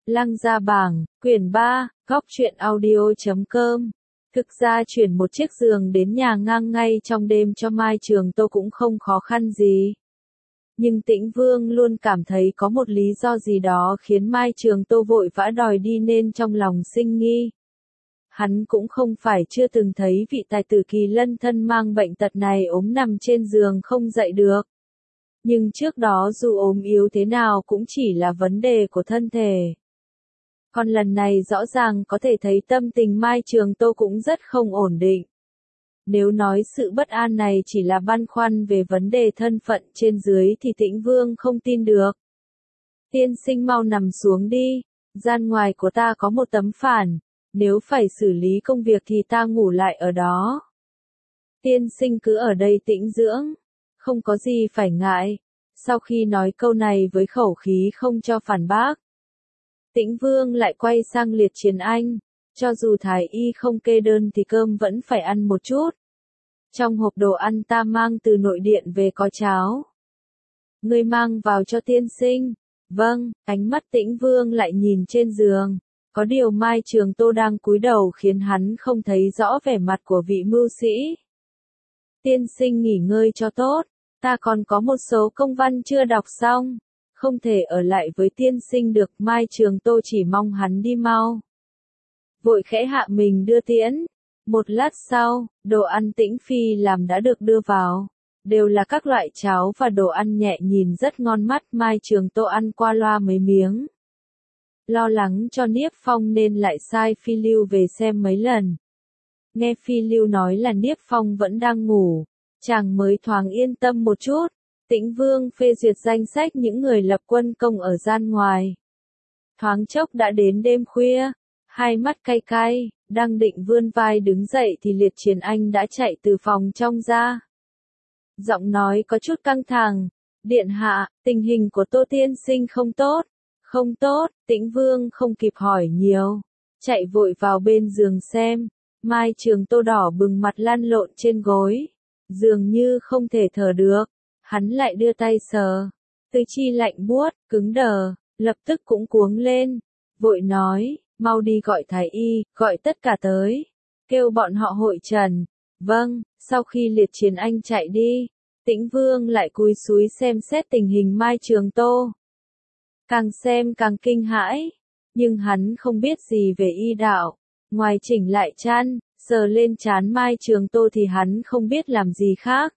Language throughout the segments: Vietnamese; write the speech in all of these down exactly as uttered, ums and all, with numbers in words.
Lăng Gia Bảng, quyển ba, góc truyện audio chấm com. Thực ra chuyển một chiếc giường đến nhà ngang ngay trong đêm cho Mai Trường Tô cũng không khó khăn gì. Nhưng Tĩnh Vương luôn cảm thấy có một lý do gì đó khiến Mai Trường Tô vội vã đòi đi nên trong lòng sinh nghi. Hắn cũng không phải chưa từng thấy vị tài tử Kỳ Lân thân mang bệnh tật này ốm nằm trên giường không dậy được. Nhưng trước đó dù ốm yếu thế nào cũng chỉ là vấn đề của thân thể. Còn lần này rõ ràng có thể thấy tâm tình Mai Trường Tô cũng rất không ổn định. Nếu nói sự bất an này chỉ là băn khoăn về vấn đề thân phận trên dưới thì Tĩnh Vương không tin được. Tiên sinh mau nằm xuống đi, gian ngoài của ta có một tấm phản, nếu phải xử lý công việc thì ta ngủ lại ở đó. Tiên sinh cứ ở đây tĩnh dưỡng, không có gì phải ngại. Sau khi nói câu này với khẩu khí không cho phản bác, Tĩnh Vương lại quay sang Liệt Chiến Anh, cho dù thái y không kê đơn thì cơm vẫn phải ăn một chút. Trong hộp đồ ăn ta mang từ nội điện về có cháo. Ngươi mang vào cho tiên sinh. Vâng, ánh mắt Tĩnh Vương lại nhìn trên giường. Có điều Mai Trường Tô đang cúi đầu khiến hắn không thấy rõ vẻ mặt của vị mưu sĩ. Tiên sinh nghỉ ngơi cho tốt, ta còn có một số công văn chưa đọc xong. Không thể ở lại với tiên sinh được. Mai Trường Tô chỉ mong hắn đi mau. Vội khẽ hạ mình đưa tiễn. Một lát sau, đồ ăn Tĩnh Phi làm đã được đưa vào. Đều là các loại cháo và đồ ăn nhẹ nhìn rất ngon mắt. Mai Trường Tô ăn qua loa mấy miếng. Lo lắng cho Niếp Phong nên lại sai Phi Lưu về xem mấy lần. Nghe Phi Lưu nói là Niếp Phong vẫn đang ngủ, chàng mới thoáng yên tâm một chút. Tĩnh Vương phê duyệt danh sách những người lập quân công ở gian ngoài. Thoáng chốc đã đến đêm khuya, hai mắt cay cay, đang định vươn vai đứng dậy thì Liệt Chiến Anh đã chạy từ phòng trong ra. Giọng nói có chút căng thẳng, điện hạ, tình hình của Tô tiên sinh không tốt. Không tốt. Tĩnh Vương không kịp hỏi nhiều, chạy vội vào bên giường xem. Mai Trường Tô đỏ bừng mặt lăn lộn trên gối, dường như không thể thở được. Hắn lại đưa tay sờ, tứ chi lạnh buốt, cứng đờ, lập tức cũng cuống lên, vội nói, mau đi gọi thái y, gọi tất cả tới, kêu bọn họ hội trần. Vâng. Sau khi Liệt Chiến Anh chạy đi, Tĩnh Vương lại cúi xúi xem xét tình hình Mai Trường Tô. Càng xem càng kinh hãi, nhưng hắn không biết gì về y đạo, ngoài chỉnh lại chăn, sờ lên trán Mai Trường Tô thì hắn không biết làm gì khác.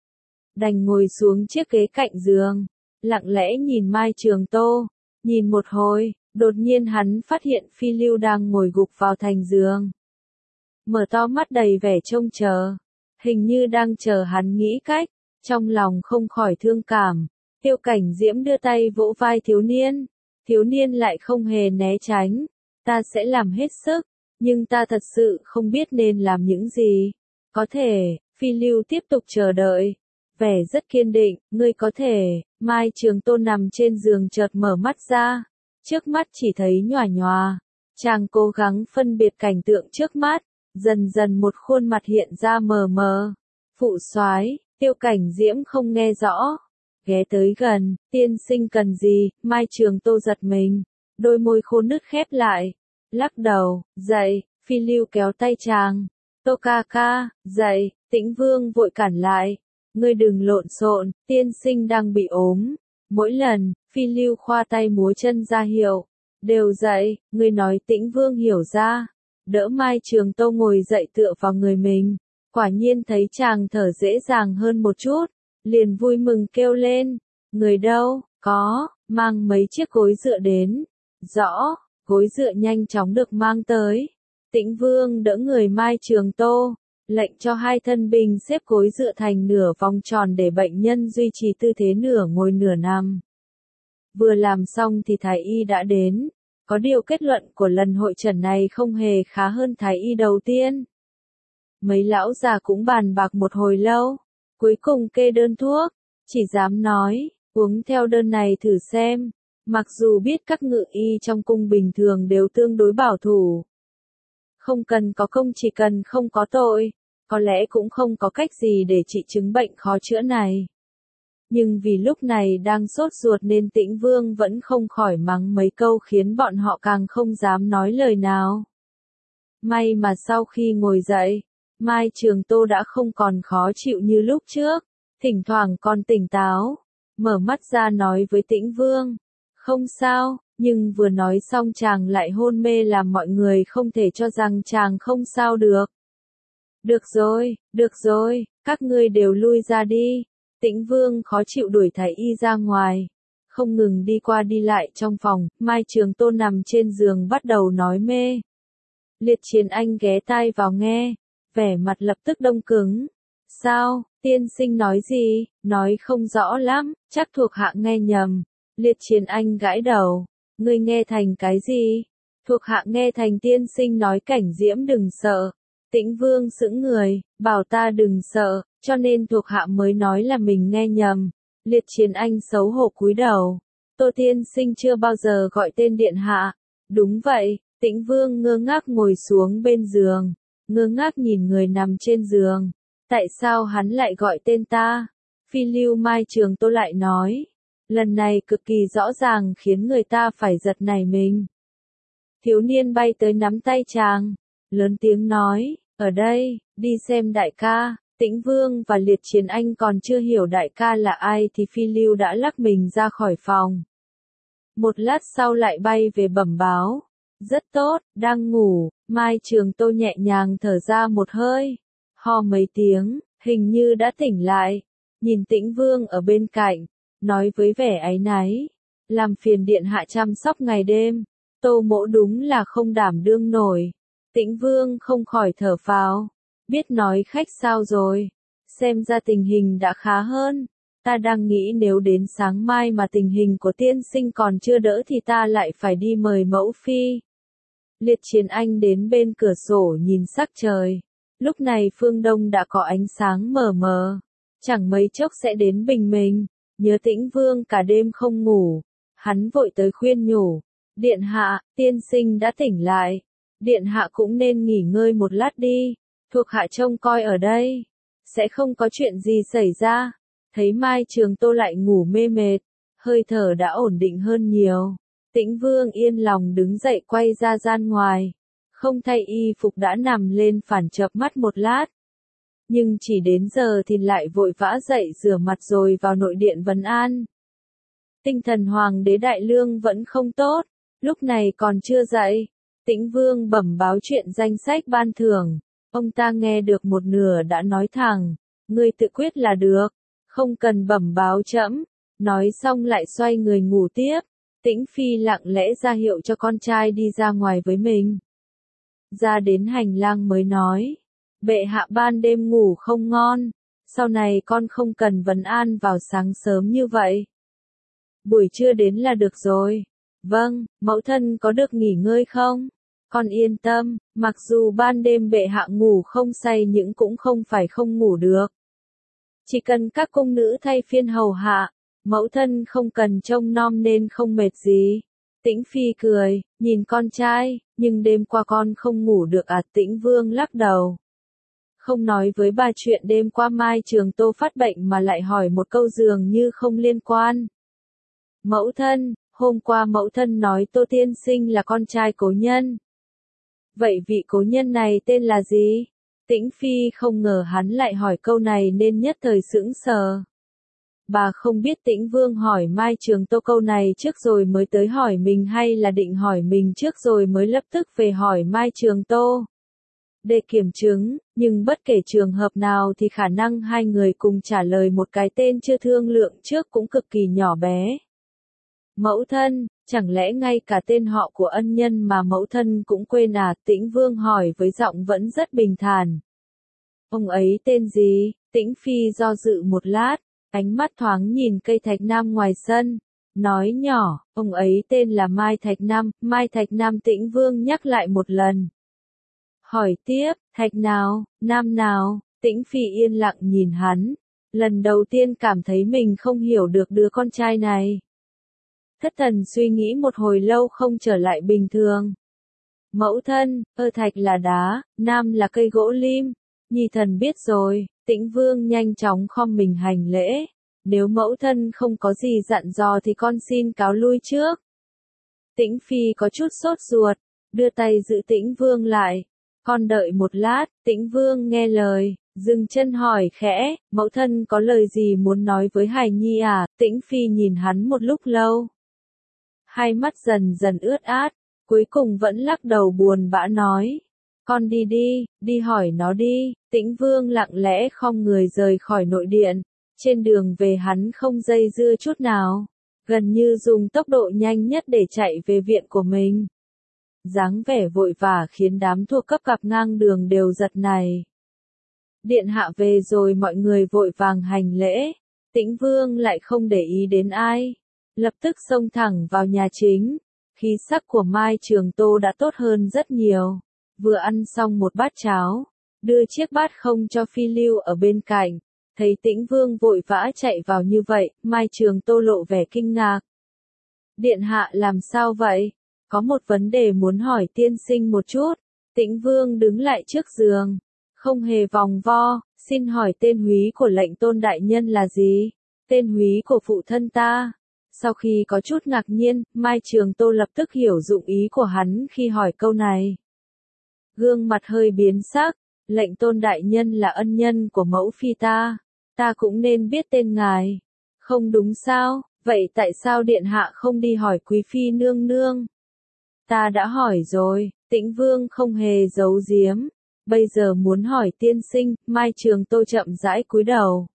Đành ngồi xuống chiếc ghế cạnh giường, lặng lẽ nhìn Mai Trường Tô. Nhìn một hồi, đột nhiên hắn phát hiện Phi Lưu đang ngồi gục vào thành giường. Mở to mắt đầy vẻ trông chờ, hình như đang chờ hắn nghĩ cách, trong lòng không khỏi thương cảm. Tiêu Cảnh Diễm đưa tay vỗ vai thiếu niên, thiếu niên lại không hề né tránh. Ta sẽ làm hết sức, nhưng ta thật sự không biết nên làm những gì. Có thể. Phi Lưu tiếp tục chờ đợi, vẻ rất kiên định. Ngươi có thể. Mai Trường Tô nằm trên giường chợt mở mắt ra, trước mắt chỉ thấy nhòa nhòa. Chàng cố gắng phân biệt cảnh tượng trước mắt, dần dần một khuôn mặt hiện ra mờ mờ. Phụ soái. Tiêu Cảnh Diễm không nghe rõ, ghé tới gần. Tiên sinh cần gì? Mai Trường Tô giật mình, đôi môi khô nứt khép lại, lắc đầu. Dậy. Phi Lưu kéo tay chàng. Tô ca ca, dậy. Tĩnh Vương vội cản lại. Ngươi đừng lộn xộn, tiên sinh đang bị ốm. Mỗi lần, Phi Lưu khoa tay múa chân ra hiệu, đều dậy. Ngươi nói. Tĩnh Vương hiểu ra, đỡ Mai Trường Tô ngồi dậy tựa vào người mình. Quả nhiên thấy chàng thở dễ dàng hơn một chút, liền vui mừng kêu lên. Người đâu? Có, mang mấy chiếc gối dựa đến. Rõ. Gối dựa nhanh chóng được mang tới. Tĩnh Vương đỡ người Mai Trường Tô, lệnh cho hai thân binh xếp gối dựa thành nửa vòng tròn để bệnh nhân duy trì tư thế nửa ngồi nửa nằm. Vừa làm xong thì thái y đã đến. Có điều kết luận của lần hội trần này không hề khá hơn thái y đầu tiên. Mấy lão già cũng bàn bạc một hồi lâu, cuối cùng kê đơn thuốc, chỉ dám nói, uống theo đơn này thử xem. Mặc dù biết các ngự y trong cung bình thường đều tương đối bảo thủ, không cần có công chỉ cần không có tội, có lẽ cũng không có cách gì để trị chứng bệnh khó chữa này. Nhưng vì lúc này đang sốt ruột nên Tĩnh Vương vẫn không khỏi mắng mấy câu khiến bọn họ càng không dám nói lời nào. May mà sau khi ngồi dậy, Mai Trường Tô đã không còn khó chịu như lúc trước, thỉnh thoảng còn tỉnh táo, mở mắt ra nói với Tĩnh Vương, không sao, nhưng vừa nói xong chàng lại hôn mê làm mọi người không thể cho rằng chàng không sao được. Được rồi, được rồi, các ngươi đều lui ra đi. Tĩnh Vương khó chịu đuổi Thái Y ra ngoài, không ngừng đi qua đi lại trong phòng, Mai Trường Tô nằm trên giường bắt đầu nói mê. Liệt Chiến Anh ghé tai vào nghe, vẻ mặt lập tức đông cứng. Sao, tiên sinh nói gì, nói không rõ lắm, chắc thuộc hạ nghe nhầm. Liệt Chiến Anh gãi đầu, ngươi nghe thành cái gì? Thuộc hạ nghe thành tiên sinh nói Cảnh Diễm đừng sợ. Tĩnh Vương sững người, bảo ta đừng sợ, cho nên thuộc hạ mới nói là mình nghe nhầm. Liệt Chiến Anh xấu hổ cúi đầu. Tô tiên sinh chưa bao giờ gọi tên điện hạ. Đúng vậy, Tĩnh Vương ngơ ngác ngồi xuống bên giường, ngơ ngác nhìn người nằm trên giường. Tại sao hắn lại gọi tên ta? Phi Lưu Mai Trường Tô lại nói. Lần này cực kỳ rõ ràng khiến người ta phải giật nảy mình. Thiếu niên bay tới nắm tay chàng, lớn tiếng nói, ở đây, đi xem đại ca. Tĩnh Vương và Liệt Chiến Anh còn chưa hiểu đại ca là ai thì Phi Lưu đã lắc mình ra khỏi phòng. Một lát sau lại bay về bẩm báo. Rất tốt, đang ngủ, Mai Trường Tô nhẹ nhàng thở ra một hơi. Ho mấy tiếng, hình như đã tỉnh lại. Nhìn Tĩnh Vương ở bên cạnh, nói với vẻ áy náy. Làm phiền điện hạ chăm sóc ngày đêm. Tô mỗ đúng là không đảm đương nổi. Tĩnh Vương không khỏi thở phào. Biết nói khách sao rồi. Xem ra tình hình đã khá hơn. Ta đang nghĩ nếu đến sáng mai mà tình hình của tiên sinh còn chưa đỡ thì ta lại phải đi mời mẫu phi. Liệt Chiến Anh đến bên cửa sổ nhìn sắc trời. Lúc này phương đông đã có ánh sáng mờ mờ. Chẳng mấy chốc sẽ đến bình minh. Nhớ Tĩnh Vương cả đêm không ngủ. Hắn vội tới khuyên nhủ. Điện hạ, tiên sinh đã tỉnh lại. Điện hạ cũng nên nghỉ ngơi một lát đi. Thuộc hạ trông coi ở đây. Sẽ không có chuyện gì xảy ra. Thấy Mai Trường Tô lại ngủ mê mệt. Hơi thở đã ổn định hơn nhiều. Tĩnh Vương yên lòng đứng dậy quay ra gian ngoài. Không thay y phục đã nằm lên phản chợp mắt một lát. Nhưng chỉ đến giờ thì lại vội vã dậy rửa mặt rồi vào nội điện vấn an. Tinh thần Hoàng đế Đại Lương vẫn không tốt. Lúc này còn chưa dậy. Tĩnh Vương bẩm báo chuyện danh sách ban thưởng. Ông ta nghe được một nửa đã nói thẳng. Ngươi tự quyết là được. Không cần bẩm báo trẫm. Nói xong lại xoay người ngủ tiếp. Tĩnh Phi lặng lẽ ra hiệu cho con trai đi ra ngoài với mình. Ra đến hành lang mới nói. Bệ hạ ban đêm ngủ không ngon. Sau này con không cần vấn an vào sáng sớm như vậy. Buổi trưa đến là được rồi. Vâng, mẫu thân có được nghỉ ngơi không? Con yên tâm, mặc dù ban đêm bệ hạ ngủ không say nhưng cũng không phải không ngủ được. Chỉ cần các cung nữ thay phiên hầu hạ, mẫu thân không cần trông nom nên không mệt gì. Tĩnh Phi cười, nhìn con trai, nhưng đêm qua con không ngủ được à? Tĩnh Vương lắc đầu. Không nói với bà chuyện đêm qua Mai Trường Tô phát bệnh mà lại hỏi một câu dường như không liên quan. Mẫu thân, hôm qua mẫu thân nói Tô tiên sinh là con trai cố nhân. Vậy vị cố nhân này tên là gì? Tĩnh Phi không ngờ hắn lại hỏi câu này nên nhất thời sững sờ. Bà không biết Tĩnh Vương hỏi Mai Trường Tô câu này trước rồi mới tới hỏi mình hay là định hỏi mình trước rồi mới lập tức về hỏi Mai Trường Tô. Để kiểm chứng, nhưng bất kể trường hợp nào thì khả năng hai người cùng trả lời một cái tên chưa thương lượng trước cũng cực kỳ nhỏ bé. Mẫu thân, chẳng lẽ ngay cả tên họ của ân nhân mà mẫu thân cũng quên à? Tĩnh Vương hỏi với giọng vẫn rất bình thản. Ông ấy tên gì? Tĩnh Phi do dự một lát, ánh mắt thoáng nhìn cây thạch nam ngoài sân, nói nhỏ, ông ấy tên là Mai Thạch Nam. Mai Thạch Nam. Tĩnh Vương nhắc lại một lần. Hỏi tiếp, thạch nào, nam nào? Tĩnh Phi yên lặng nhìn hắn, lần đầu tiên cảm thấy mình không hiểu được đứa con trai này. Thất thần suy nghĩ một hồi lâu không trở lại bình thường. Mẫu thân, ơ thạch là đá, nam là cây gỗ lim. Nhi thần biết rồi. Tĩnh Vương nhanh chóng khom mình hành lễ. Nếu mẫu thân không có gì dặn dò thì con xin cáo lui trước. Tĩnh Phi có chút sốt ruột, đưa tay giữ Tĩnh Vương lại. Con đợi một lát, Tĩnh Vương nghe lời, dừng chân hỏi khẽ, mẫu thân có lời gì muốn nói với hài nhi à? Tĩnh Phi nhìn hắn một lúc lâu. Hai mắt dần dần ướt át, cuối cùng vẫn lắc đầu buồn bã nói. Con đi đi, đi hỏi nó đi. Tĩnh Vương lặng lẽ khom người rời khỏi nội điện. Trên đường về hắn không dây dưa chút nào, gần như dùng tốc độ nhanh nhất để chạy về viện của mình. Dáng vẻ vội vã khiến đám thuộc cấp cặp ngang đường đều giật nảy. Điện hạ về rồi, mọi người vội vàng hành lễ. Tĩnh Vương lại không để ý đến ai, lập tức xông thẳng vào nhà chính. Khí sắc của Mai Trường Tô đã tốt hơn rất nhiều. Vừa ăn xong một bát cháo, đưa chiếc bát không cho Phi Lưu ở bên cạnh. Thấy Tĩnh Vương vội vã chạy vào như vậy, Mai Trường Tô lộ vẻ kinh ngạc. Điện hạ làm sao vậy? Có một vấn đề muốn hỏi tiên sinh một chút. Tĩnh Vương đứng lại trước giường, không hề vòng vo, xin hỏi tên húy của lệnh tôn đại nhân là gì? Tên húy của phụ thân ta. Sau khi có chút ngạc nhiên, Mai Trường Tô lập tức hiểu dụng ý của hắn khi hỏi câu này. Gương mặt hơi biến sắc, lệnh tôn đại nhân là ân nhân của mẫu phi ta. Ta cũng nên biết tên ngài. Không đúng sao, vậy tại sao điện hạ không đi hỏi quý phi nương nương? Ta đã hỏi rồi, Tĩnh Vương không hề giấu giếm. Bây giờ muốn hỏi tiên sinh, Mai Trường Tô chậm rãi cúi đầu.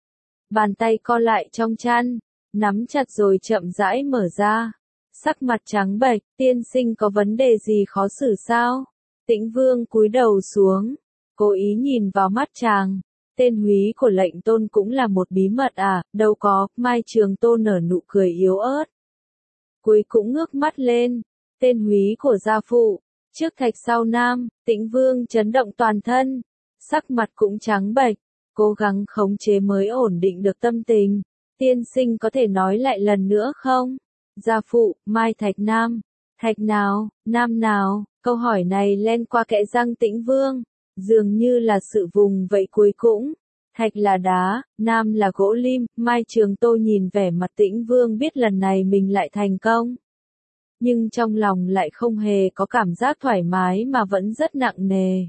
Bàn tay co lại trong chăn, nắm chặt rồi chậm rãi mở ra. Sắc mặt trắng bệch, tiên sinh có vấn đề gì khó xử sao? Tĩnh Vương cúi đầu xuống, cố ý nhìn vào mắt chàng. Tên húy của lệnh tôn cũng là một bí mật à? Đâu có. Mai Trường Tô nở nụ cười yếu ớt. Cuối cũng ngước mắt lên. Tên húy của gia phụ, trước thạch sau nam. Tĩnh Vương chấn động toàn thân, sắc mặt cũng trắng bệch, cố gắng khống chế mới ổn định được tâm tình. Tiên sinh có thể nói lại lần nữa không? Gia phụ, Mai Thạch Nam. Thạch nào, Nam nào? Câu hỏi này len qua kẽ răng Tĩnh Vương, dường như là sự vùng vẫy cuối cùng. Thạch là đá, Nam là gỗ lim. Mai Trường Tô nhìn vẻ mặt Tĩnh Vương biết lần này mình lại thành công. Nhưng trong lòng lại không hề có cảm giác thoải mái mà vẫn rất nặng nề.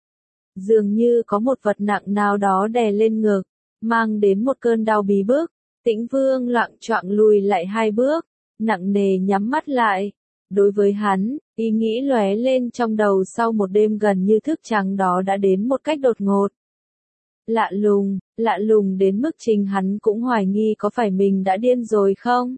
Dường như có một vật nặng nào đó đè lên ngực, mang đến một cơn đau bí bức. Tĩnh Vương loạng choạng lùi lại hai bước, nặng nề nhắm mắt lại. Đối với hắn, ý nghĩ lóe lên trong đầu sau một đêm gần như thức trắng đó đã đến một cách đột ngột. Lạ lùng, lạ lùng đến mức chính hắn cũng hoài nghi có phải mình đã điên rồi không?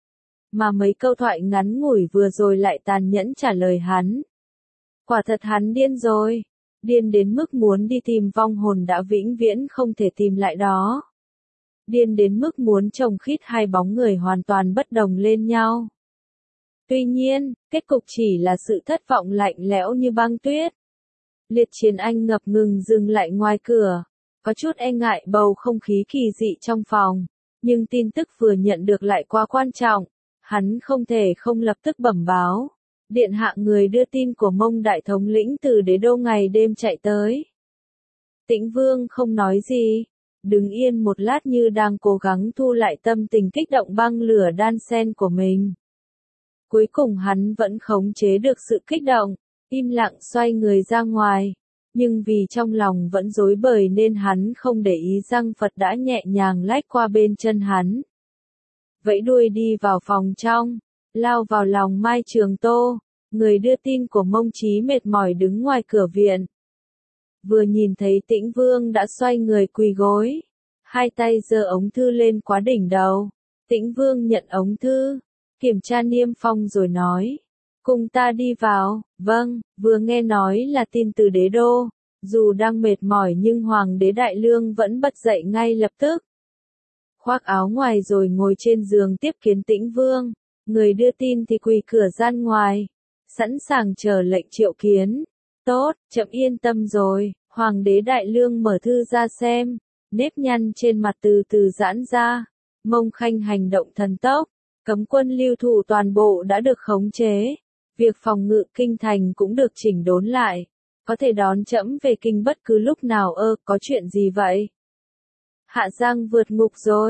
Mà mấy câu thoại ngắn ngủi vừa rồi lại tàn nhẫn trả lời hắn. Quả thật hắn điên rồi, điên đến mức muốn đi tìm vong hồn đã vĩnh viễn không thể tìm lại đó. Điên đến mức muốn chồng khít hai bóng người hoàn toàn bất đồng lên nhau. Tuy nhiên, kết cục chỉ là sự thất vọng lạnh lẽo như băng tuyết. Liệt Chiến Anh ngập ngừng dừng lại ngoài cửa, có chút e ngại bầu không khí kỳ dị trong phòng, nhưng tin tức vừa nhận được lại quá quan trọng, hắn không thể không lập tức bẩm báo. Điện hạ, người đưa tin của Mông đại thống lĩnh từ đế đô ngày đêm chạy tới. Tĩnh Vương không nói gì, đứng yên một lát như đang cố gắng thu lại tâm tình kích động băng lửa đan sen của mình. Cuối cùng hắn vẫn khống chế được sự kích động, im lặng xoay người ra ngoài, nhưng vì trong lòng vẫn rối bời nên hắn không để ý răng Phật đã nhẹ nhàng lách qua bên chân hắn. Vẫy đuôi đi vào phòng trong, lao vào lòng Mai Trường Tô, người đưa tin của Mông Chí mệt mỏi đứng ngoài cửa viện. Vừa nhìn thấy Tĩnh Vương đã xoay người quỳ gối, hai tay giơ ống thư lên quá đỉnh đầu. Tĩnh Vương nhận ống thư, kiểm tra niêm phong rồi nói, cùng ta đi vào. Vâng, vừa nghe nói là tin từ đế đô, dù đang mệt mỏi nhưng Hoàng đế Đại Lương vẫn bật dậy ngay lập tức. Khoác áo ngoài rồi ngồi trên giường tiếp kiến Tĩnh Vương, người đưa tin thì quỳ cửa gian ngoài, sẵn sàng chờ lệnh triệu kiến. Tốt, chậm yên tâm rồi. Hoàng đế Đại Lương mở thư ra xem, nếp nhăn trên mặt từ từ giãn ra. Mông Khanh hành động thần tốc, cấm quân lưu thủ toàn bộ đã được khống chế, việc phòng ngự kinh thành cũng được chỉnh đốn lại, có thể đón trẫm về kinh bất cứ lúc nào. Ơ, có chuyện gì vậy? Hạ Giang vượt ngục rồi.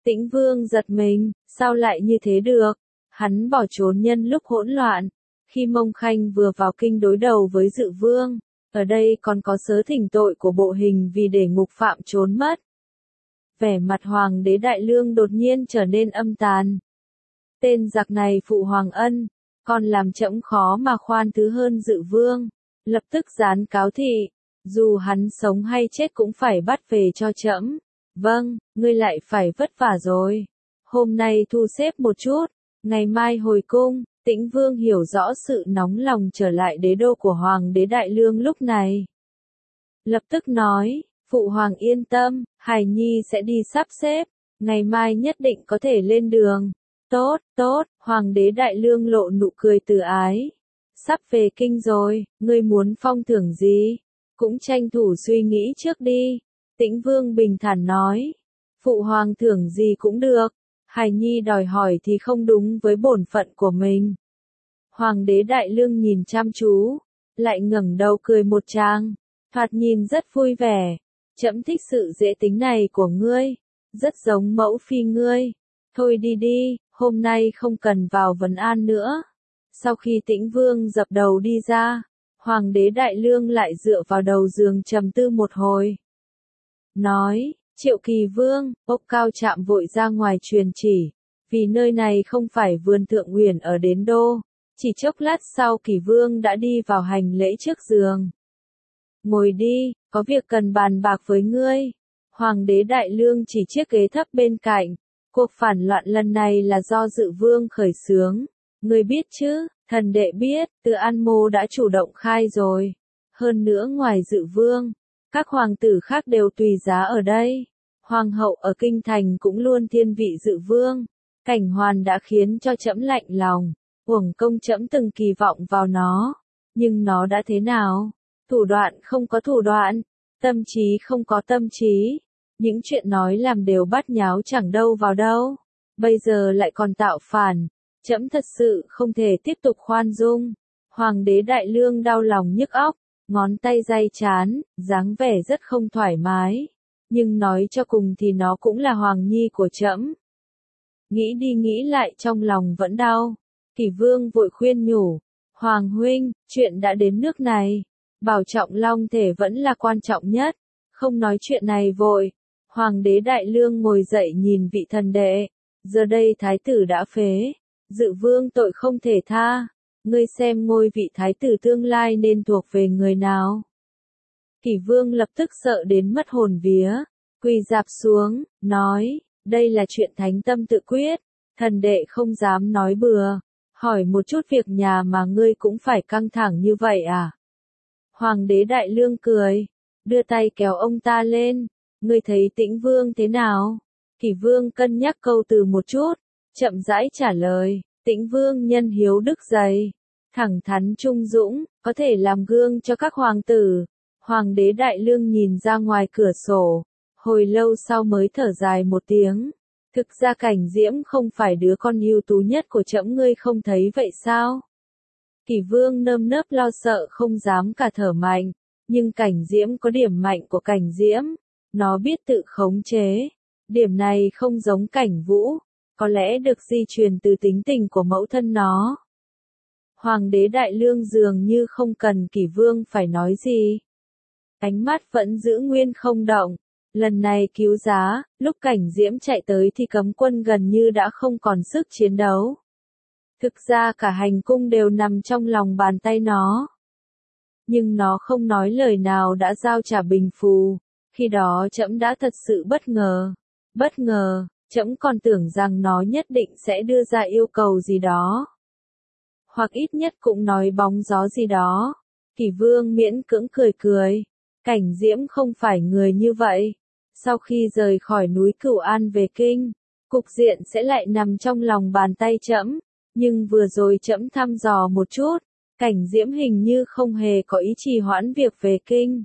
Tĩnh Vương giật mình, sao lại như thế được? Hắn bỏ trốn nhân lúc hỗn loạn, khi Mông Khanh vừa vào kinh đối đầu với Dự Vương, ở đây còn có sớ thỉnh tội của bộ hình vì để ngục phạm trốn mất. Vẻ mặt Hoàng đế Đại Lương đột nhiên trở nên âm tàn. Tên giặc này phụ Hoàng ân, còn làm trẫm khó mà khoan thứ hơn Dự Vương, lập tức gián cáo thị, dù hắn sống hay chết cũng phải bắt về cho trẫm. Vâng, ngươi lại phải vất vả rồi. Hôm nay thu xếp một chút, ngày mai hồi cung. Tĩnh Vương hiểu rõ sự nóng lòng trở lại đế đô của Hoàng đế Đại Lương lúc này. Lập tức nói, Phụ Hoàng yên tâm, Hài Nhi sẽ đi sắp xếp, ngày mai nhất định có thể lên đường. Tốt, tốt, Hoàng đế Đại Lương lộ nụ cười từ ái. Sắp về kinh rồi, ngươi muốn phong thưởng gì? Cũng tranh thủ suy nghĩ trước đi. Tĩnh Vương bình thản nói, Phụ Hoàng thưởng gì cũng được. Hài Nhi đòi hỏi thì không đúng với bổn phận của mình. Hoàng đế Đại Lương nhìn chăm chú, lại ngẩng đầu cười một tràng, thoạt nhìn rất vui vẻ. Trẫm thích sự dễ tính này của ngươi, rất giống mẫu phi ngươi. Thôi đi đi, hôm nay không cần vào vấn an nữa. Sau khi Tĩnh Vương dập đầu đi ra, Hoàng đế Đại Lương lại dựa vào đầu giường trầm tư một hồi. Nói, Triệu Kỳ Vương, Ốc Cao Trạm vội ra ngoài truyền chỉ, vì nơi này không phải vườn Thượng Uyển ở Đến Đô. Chỉ chốc lát sau Kỳ Vương đã đi vào hành lễ trước giường. Ngồi đi, có việc cần bàn bạc với ngươi. Hoàng đế Đại Lương chỉ chiếc ghế thấp bên cạnh. Cuộc phản loạn lần này là do Dự Vương khởi xướng. Ngươi biết chứ, thần đệ biết, Từ An Mô đã chủ động khai rồi. Hơn nữa ngoài Dự Vương, các hoàng tử khác đều tùy giá ở đây. Hoàng hậu ở Kinh Thành cũng luôn thiên vị Dự Vương. Cảnh Hoàn đã khiến cho trẫm lạnh lòng. Uổng công trẫm từng kỳ vọng vào nó. Nhưng nó đã thế nào? Thủ đoạn không có thủ đoạn. Tâm trí không có tâm trí. Những chuyện nói làm đều bát nháo chẳng đâu vào đâu. Bây giờ lại còn tạo phản. Trẫm thật sự không thể tiếp tục khoan dung. Hoàng đế Đại Lương đau lòng nhức óc. Ngón tay day chán, dáng vẻ rất không thoải mái. Nhưng nói cho cùng thì nó cũng là Hoàng Nhi của trẫm. Nghĩ đi nghĩ lại trong lòng vẫn đau. Kỷ Vương vội khuyên nhủ. Hoàng huynh, chuyện đã đến nước này. Bảo trọng long thể vẫn là quan trọng nhất. Không nói chuyện này vội. Hoàng đế Đại Lương ngồi dậy nhìn vị thần đệ. Giờ đây thái tử đã phế. Dự Vương tội không thể tha. Ngươi xem ngôi vị thái tử tương lai nên thuộc về người nào. Kỷ Vương lập tức sợ đến mất hồn vía. Quỳ rạp xuống, nói. Đây là chuyện thánh tâm tự quyết. Thần đệ không dám nói bừa. Hỏi một chút việc nhà mà ngươi cũng phải căng thẳng như vậy à? Hoàng đế Đại Lương cười. Đưa tay kéo ông ta lên. Ngươi thấy Tĩnh Vương thế nào? Kỷ Vương cân nhắc câu từ một chút. Chậm rãi trả lời. Tĩnh Vương nhân hiếu đức dày. Thẳng thắn trung dũng. Có thể làm gương cho các hoàng tử. Hoàng đế Đại Lương nhìn ra ngoài cửa sổ. Hồi lâu sau mới thở dài một tiếng. Thực ra Cảnh Diễm không phải đứa con ưu tú nhất của trẫm, ngươi không thấy vậy sao? Kỷ Vương nơm nớp lo sợ không dám cả thở mạnh. Nhưng Cảnh Diễm có điểm mạnh của Cảnh Diễm. Nó biết tự khống chế. Điểm này không giống Cảnh Vũ. Có lẽ được di truyền từ tính tình của mẫu thân nó. Hoàng đế Đại Lương dường như không cần Kỷ Vương phải nói gì. Ánh mắt vẫn giữ nguyên không động. Lần này cứu giá, lúc Cảnh Diễm chạy tới thì cấm quân gần như đã không còn sức chiến đấu. Thực ra cả hành cung đều nằm trong lòng bàn tay nó. Nhưng nó không nói lời nào đã giao trả bình phù. Khi đó trẫm đã thật sự bất ngờ. Bất ngờ, trẫm còn tưởng rằng nó nhất định sẽ đưa ra yêu cầu gì đó. Hoặc ít nhất cũng nói bóng gió gì đó. Kỷ Vương miễn cưỡng cười cười. Cảnh Diễm không phải người như vậy. Sau khi rời khỏi núi Cửu An về kinh, cục diện sẽ lại nằm trong lòng bàn tay trẫm. Nhưng vừa rồi trẫm thăm dò một chút, Cảnh Diễm hình như không hề có ý trì hoãn việc về kinh.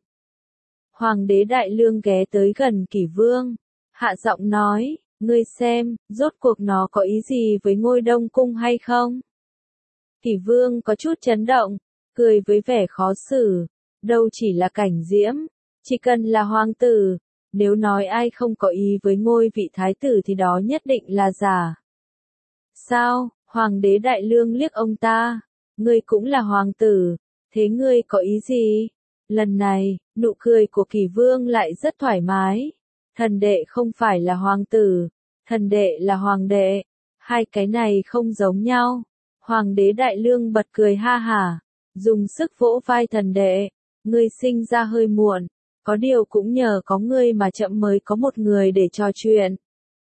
Hoàng đế Đại Lương ghé tới gần Kỷ Vương, hạ giọng nói, ngươi xem, rốt cuộc nó có ý gì với ngôi Đông Cung hay không? Kỷ Vương có chút chấn động, cười với vẻ khó xử, đâu chỉ là Cảnh Diễm, chỉ cần là hoàng tử, Nếu nói ai không có ý với ngôi vị thái tử thì đó nhất định là giả. Sao? Hoàng đế Đại Lương liếc ông ta. Ngươi cũng là hoàng tử, thế ngươi có ý gì? Lần này, nụ cười của Kỷ Vương lại rất thoải mái. Thần đệ không phải là hoàng tử, thần đệ là hoàng đệ. Hai cái này không giống nhau. Hoàng đế Đại Lương bật cười ha hả, dùng sức vỗ vai thần đệ. Ngươi sinh ra hơi muộn, có điều cũng nhờ có ngươi mà chậm mới có một người để trò chuyện.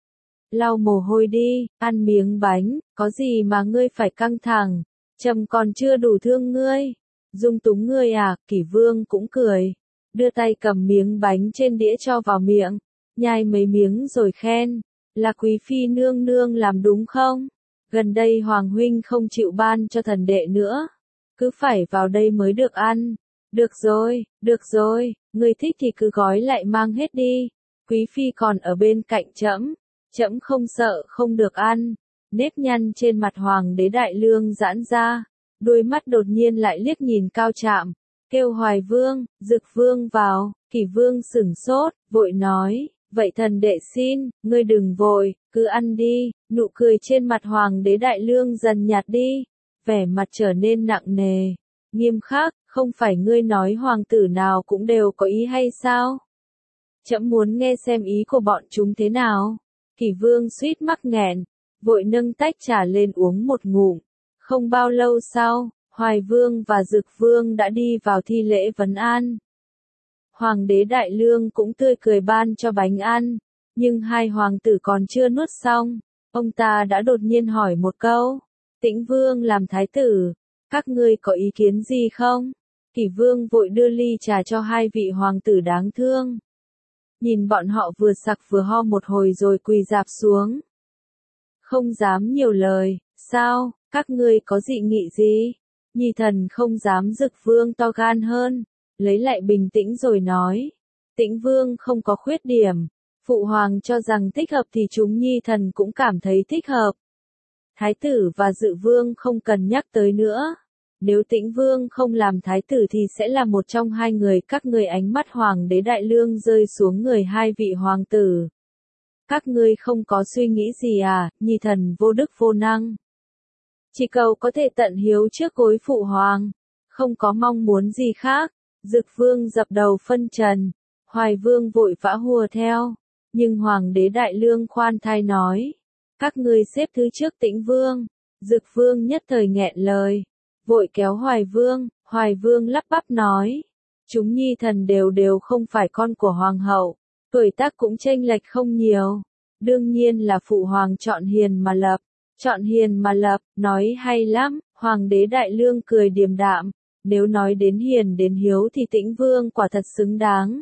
Lau mồ hôi đi, ăn miếng bánh, có gì mà ngươi phải căng thẳng, chậm còn chưa đủ thương ngươi. Dung túng ngươi à, Kỷ Vương cũng cười, đưa tay cầm miếng bánh trên đĩa cho vào miệng, nhai mấy miếng rồi khen, là quý phi nương nương làm đúng không? Gần đây Hoàng huynh không chịu ban cho thần đệ nữa, cứ phải vào đây mới được ăn. Được rồi, được rồi, ngươi thích thì cứ gói lại mang hết đi. Quý phi còn ở bên cạnh trẫm, trẫm không sợ không được ăn. Nếp nhăn trên mặt Hoàng đế Đại Lương giãn ra, đôi mắt đột nhiên lại liếc nhìn Cao Trạm, kêu Hoài Vương, Dực Vương vào. Kỷ Vương sửng sốt, vội nói, vậy thần đệ xin, ngươi đừng vội, cứ ăn đi. Nụ cười trên mặt Hoàng đế Đại Lương dần nhạt đi, vẻ mặt trở nên nặng nề, nghiêm khắc. Không phải ngươi nói hoàng tử nào cũng đều có ý hay sao? Trẫm muốn nghe xem ý của bọn chúng thế nào. Kỷ Vương suýt mắc nghẹn, vội nâng tách trà lên uống một ngụm. Không bao lâu sau, Hoài Vương và Dực Vương đã đi vào thi lễ vấn an. Hoàng đế Đại Lương cũng tươi cười ban cho bánh ăn, nhưng hai hoàng tử còn chưa nuốt xong, ông ta đã đột nhiên hỏi một câu. Tĩnh Vương làm thái tử, các ngươi có ý kiến gì không? Kỷ Vương vội đưa ly trà cho hai vị hoàng tử đáng thương. Nhìn bọn họ vừa sặc vừa ho một hồi rồi quỳ rạp xuống. Không dám nhiều lời, sao, các ngươi có dị nghị gì? Nhi thần không dám. Dực Vương to gan hơn, lấy lại bình tĩnh rồi nói. Tĩnh Vương không có khuyết điểm, Phụ Hoàng cho rằng thích hợp thì chúng Nhi thần cũng cảm thấy thích hợp. Thái tử và Dự Vương không cần nhắc tới nữa. Nếu Tĩnh Vương không làm thái tử thì sẽ là một trong hai người các ngươi. Ánh mắt Hoàng đế Đại Lương rơi xuống người hai vị hoàng tử. Các ngươi không có suy nghĩ gì à, Nhi thần vô đức vô năng. Chỉ cầu có thể tận hiếu trước gối Phụ Hoàng, không có mong muốn gì khác. Dực Vương dập đầu phân trần, Hoài Vương vội vã hùa theo, nhưng Hoàng đế Đại Lương khoan thai nói. Các ngươi xếp thứ trước Tĩnh Vương. Dực Vương nhất thời nghẹn lời, vội kéo Hoài Vương. Hoài Vương lắp bắp nói, chúng Nhi thần đều đều không phải con của Hoàng hậu, tuổi tác cũng chênh lệch không nhiều, đương nhiên là Phụ Hoàng chọn hiền mà lập. Chọn hiền mà lập, nói hay lắm. Hoàng đế Đại Lương cười điềm đạm, nếu nói đến hiền đến hiếu thì Tĩnh Vương quả thật xứng đáng.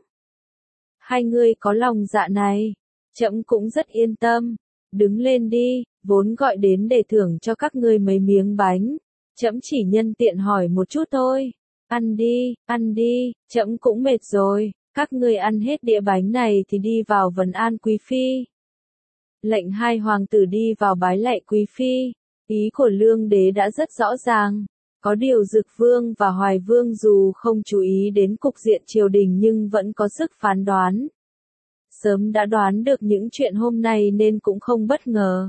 Hai ngươi có lòng dạ này, trẫm cũng rất yên tâm. Đứng lên đi, vốn gọi đến để thưởng cho các ngươi mấy miếng bánh, trẫm chỉ nhân tiện hỏi một chút thôi. Ăn đi, ăn đi, trẫm cũng mệt rồi, các ngươi ăn hết đĩa bánh này thì đi vào vấn an quý phi. Lệnh hai hoàng tử đi vào bái lạy quý phi. Ý của Lương đế đã rất rõ ràng, có điều Dực Vương và Hoài Vương dù không chú ý đến cục diện triều đình nhưng vẫn có sức phán đoán. Sớm đã đoán được những chuyện hôm nay nên cũng không bất ngờ.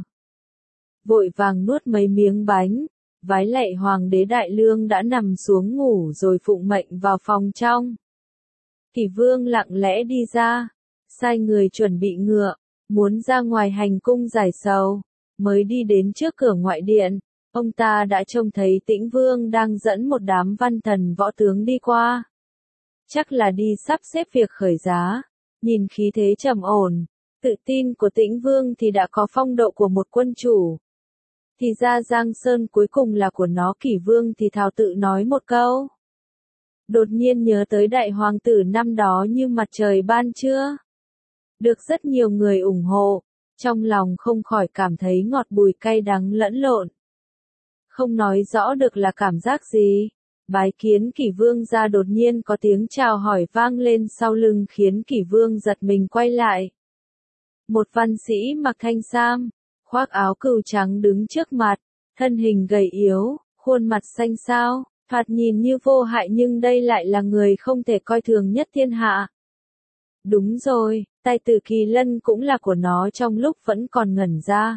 Vội vàng nuốt mấy miếng bánh, vái lạy Hoàng đế Đại Lương đã nằm xuống ngủ rồi phụng mệnh vào phòng trong. Kỷ Vương lặng lẽ đi ra, sai người chuẩn bị ngựa, muốn ra ngoài hành cung giải sầu. Mới đi đến trước cửa ngoại điện, ông ta đã trông thấy Tĩnh Vương đang dẫn một đám văn thần võ tướng đi qua. Chắc là đi sắp xếp việc khởi giá. Nhìn khí thế trầm ổn, tự tin của Tĩnh Vương thì đã có phong độ của một quân chủ. Thì ra Giang Sơn cuối cùng là của nó. Kỷ Vương thì thào tự nói một câu. Đột nhiên nhớ tới đại hoàng tử năm đó như mặt trời ban trưa. Được rất nhiều người ủng hộ, trong lòng không khỏi cảm thấy ngọt bùi cay đắng lẫn lộn. Không nói rõ được là cảm giác gì. Bái kiến Kỷ Vương ra, đột nhiên có tiếng chào hỏi vang lên sau lưng khiến Kỷ Vương giật mình quay lại. Một văn sĩ mặc thanh sam, khoác áo cừu trắng đứng trước mặt, thân hình gầy yếu, khuôn mặt xanh xao, thoạt nhìn như vô hại nhưng đây lại là người không thể coi thường nhất thiên hạ. Đúng rồi, tài tử Kỳ Lân cũng là của nó trong lúc vẫn còn ngẩn ra.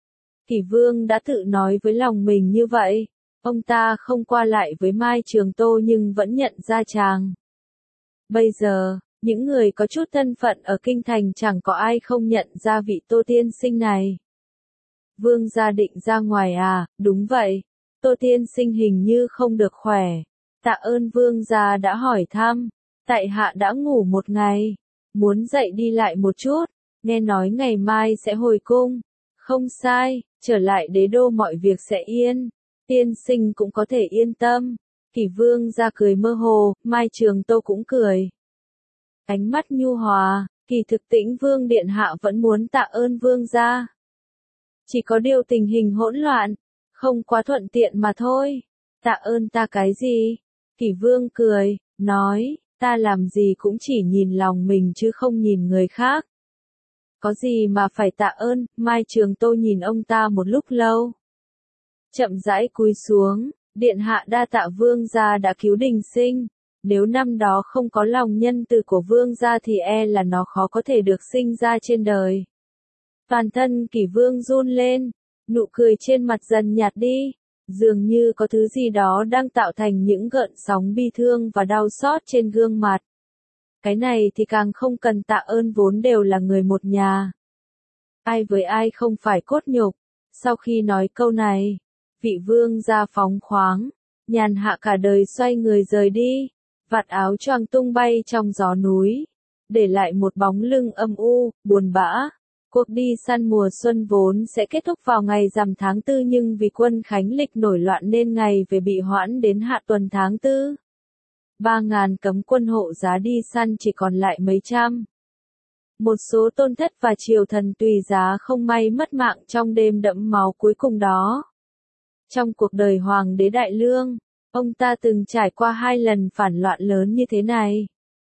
Kỳ Vương đã tự nói với lòng mình như vậy. Ông ta không qua lại với Mai Trường Tô nhưng vẫn nhận ra chàng. Bây giờ, những người có chút thân phận ở kinh thành chẳng có ai không nhận ra vị Tô tiên sinh này. Vương gia định ra ngoài à? Đúng vậy. Tô tiên sinh hình như không được khỏe. Tạ ơn vương gia đã hỏi thăm. Tại hạ đã ngủ một ngày. Muốn dậy đi lại một chút. Nghe nói ngày mai sẽ hồi cung. Không sai, trở lại đế đô mọi việc sẽ yên. Tiên sinh cũng có thể yên tâm. Kỳ vương gia cười mơ hồ, Mai Trường Tô cũng cười. Ánh mắt nhu hòa, kỳ thực Tĩnh Vương điện hạ vẫn muốn tạ ơn vương gia. Chỉ có điều tình hình hỗn loạn, không quá thuận tiện mà thôi. Tạ ơn ta cái gì? Kỳ vương cười, nói, ta làm gì cũng chỉ nhìn lòng mình chứ không nhìn người khác. Có gì mà phải tạ ơn? Mai Trường Tô nhìn ông ta một lúc lâu. Chậm rãi cúi xuống, điện hạ đa tạ vương gia đã cứu Đình Sinh. Nếu năm đó không có lòng nhân từ của vương gia thì e là nó khó có thể được sinh ra trên đời. Toàn thân Kỷ Vương run lên, nụ cười trên mặt dần nhạt đi, dường như có thứ gì đó đang tạo thành những gợn sóng bi thương và đau xót trên gương mặt. Cái này thì càng không cần tạ ơn, vốn đều là người một nhà. Ai với ai không phải cốt nhục. Sau khi nói câu này, vị vương gia phóng khoáng, nhàn hạ cả đời xoay người rời đi, vạt áo choàng tung bay trong gió núi, để lại một bóng lưng âm u, buồn bã. Cuộc đi săn mùa xuân vốn sẽ kết thúc vào ngày rằm tháng tư nhưng vì quân khánh lịch nổi loạn nên ngày về bị hoãn đến hạ tuần tháng tư. Ba ngàn cấm quân hộ giá đi săn chỉ còn lại mấy trăm. Một số tôn thất và triều thần tùy giá không may mất mạng trong đêm đẫm máu cuối cùng đó. Trong cuộc đời Hoàng đế Đại Lương, ông ta từng trải qua hai lần phản loạn lớn như thế này.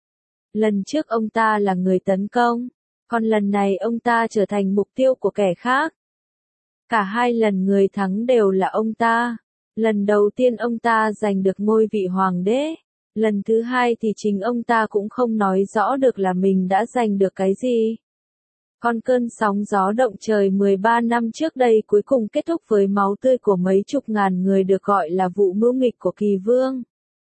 Lần trước ông ta là người tấn công, còn lần này ông ta trở thành mục tiêu của kẻ khác. Cả hai lần người thắng đều là ông ta. Lần đầu tiên ông ta giành được ngôi vị hoàng đế. Lần thứ hai thì chính ông ta cũng không nói rõ được là mình đã giành được cái gì. Còn cơn sóng gió động trời mười ba năm trước đây cuối cùng kết thúc với máu tươi của mấy chục ngàn người được gọi là vụ mưu nghịch của Kỳ Vương.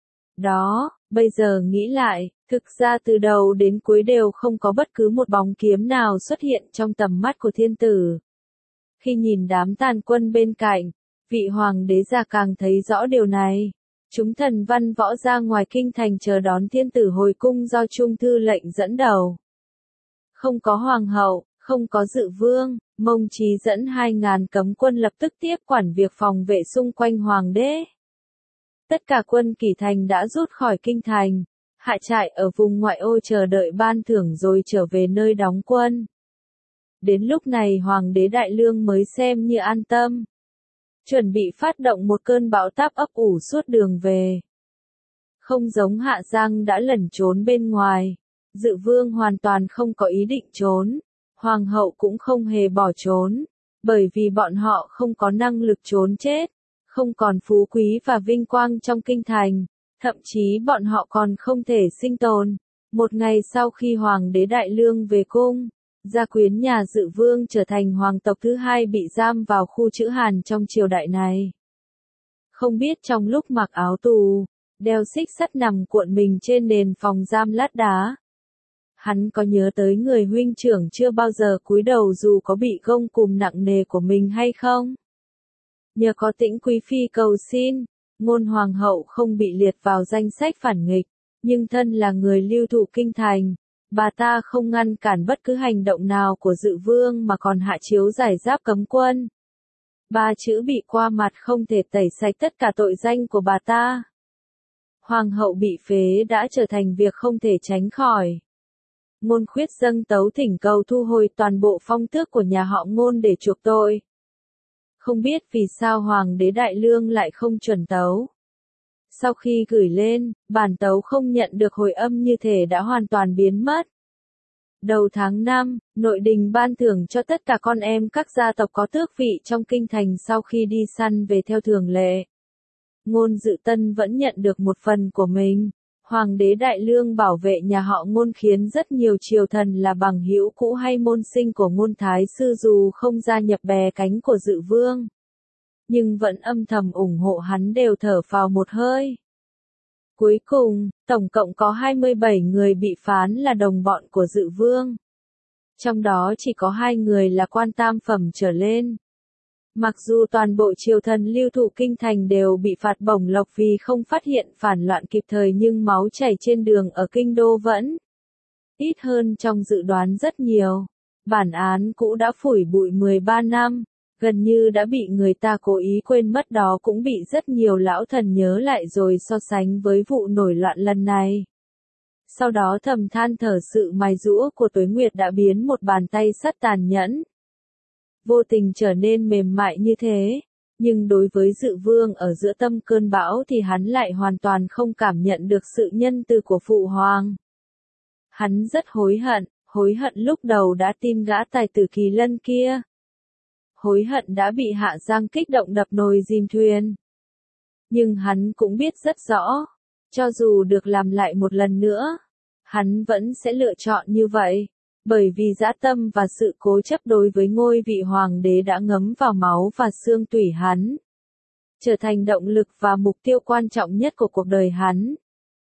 Đó, bây giờ nghĩ lại, thực ra từ đầu đến cuối đều không có bất cứ một bóng kiếm nào xuất hiện trong tầm mắt của thiên tử. Khi nhìn đám tàn quân bên cạnh, vị hoàng đế già càng thấy rõ điều này. Chúng thần văn võ ra ngoài kinh thành chờ đón thiên tử hồi cung do trung thư lệnh dẫn đầu. Không có hoàng hậu, không có dự vương, Mông Chí dẫn hai ngàn cấm quân lập tức tiếp quản việc phòng vệ xung quanh hoàng đế. Tất cả quân Kỷ Thành đã rút khỏi kinh thành, hạ trại ở vùng ngoại ô chờ đợi ban thưởng rồi trở về nơi đóng quân. Đến lúc này Hoàng đế Đại Lương mới xem như an tâm. Chuẩn bị phát động một cơn bão táp ấp ủ suốt đường về. Không giống Hạ Giang đã lẩn trốn bên ngoài, Dự Vương hoàn toàn không có ý định trốn, Hoàng hậu cũng không hề bỏ trốn, bởi vì bọn họ không có năng lực trốn chết, không còn phú quý và vinh quang trong kinh thành, thậm chí bọn họ còn không thể sinh tồn. Một ngày sau khi Hoàng đế Đại Lương về cung, gia quyến nhà Dự Vương trở thành hoàng tộc thứ hai bị giam vào khu trữ Hàn trong triều đại này. Không biết trong lúc mặc áo tù, đeo xích sắt nằm cuộn mình trên nền phòng giam lát đá, hắn có nhớ tới người huynh trưởng chưa bao giờ cúi đầu dù có bị gông cùm nặng nề của mình hay không? Nhờ có Tĩnh Quý Phi cầu xin, Ngôn Hoàng hậu không bị liệt vào danh sách phản nghịch, nhưng thân là người lưu thủ kinh thành, bà ta không ngăn cản bất cứ hành động nào của Dự Vương mà còn hạ chiếu giải giáp cấm quân. Ba chữ bị qua mặt không thể tẩy sạch tất cả tội danh của bà ta. Hoàng hậu bị phế đã trở thành việc không thể tránh khỏi. Ngôn Khuyết dâng tấu thỉnh cầu thu hồi toàn bộ phong tước của nhà họ Ngôn để chuộc tội. Không biết vì sao Hoàng đế Đại Lương lại không chuẩn tấu. Sau khi gửi lên, bản tấu không nhận được hồi âm như thể đã hoàn toàn biến mất. Đầu tháng năm, nội đình ban thưởng cho tất cả con em các gia tộc có tước vị trong kinh thành sau khi đi săn về theo thường lệ. Ngôn Dự Tân vẫn nhận được một phần của mình. Hoàng đế Đại Lương bảo vệ nhà họ Ngôn khiến rất nhiều triều thần là bằng hữu cũ hay môn sinh của Ngôn Thái Sư dù không gia nhập bè cánh của Dự Vương, nhưng vẫn âm thầm ủng hộ hắn đều thở phào một hơi. Cuối cùng, tổng cộng có hai mươi bảy người bị phán là đồng bọn của Dự Vương. Trong đó chỉ có hai người là quan tam phẩm trở lên. Mặc dù toàn bộ triều thần lưu thủ kinh thành đều bị phạt bổng lộc vì không phát hiện phản loạn kịp thời, nhưng máu chảy trên đường ở kinh đô vẫn ít hơn trong dự đoán rất nhiều. Bản án cũ đã phủi bụi mười ba năm, gần như đã bị người ta cố ý quên mất, đó cũng bị rất nhiều lão thần nhớ lại rồi so sánh với vụ nổi loạn lần này. Sau đó thầm than thở sự mài giũa của Tuế Nguyệt đã biến một bàn tay sắt tàn nhẫn vô tình trở nên mềm mại như thế, nhưng đối với Dự Vương ở giữa tâm cơn bão thì hắn lại hoàn toàn không cảm nhận được sự nhân từ của Phụ Hoàng. Hắn rất hối hận, hối hận lúc đầu đã tin gã tài tử Kỳ Lân kia. Hối hận đã bị Hạ Giang kích động đập nồi dìm thuyền. Nhưng hắn cũng biết rất rõ, cho dù được làm lại một lần nữa, hắn vẫn sẽ lựa chọn như vậy. Bởi vì dã tâm và sự cố chấp đối với ngôi vị hoàng đế đã ngấm vào máu và xương tủy hắn, trở thành động lực và mục tiêu quan trọng nhất của cuộc đời hắn.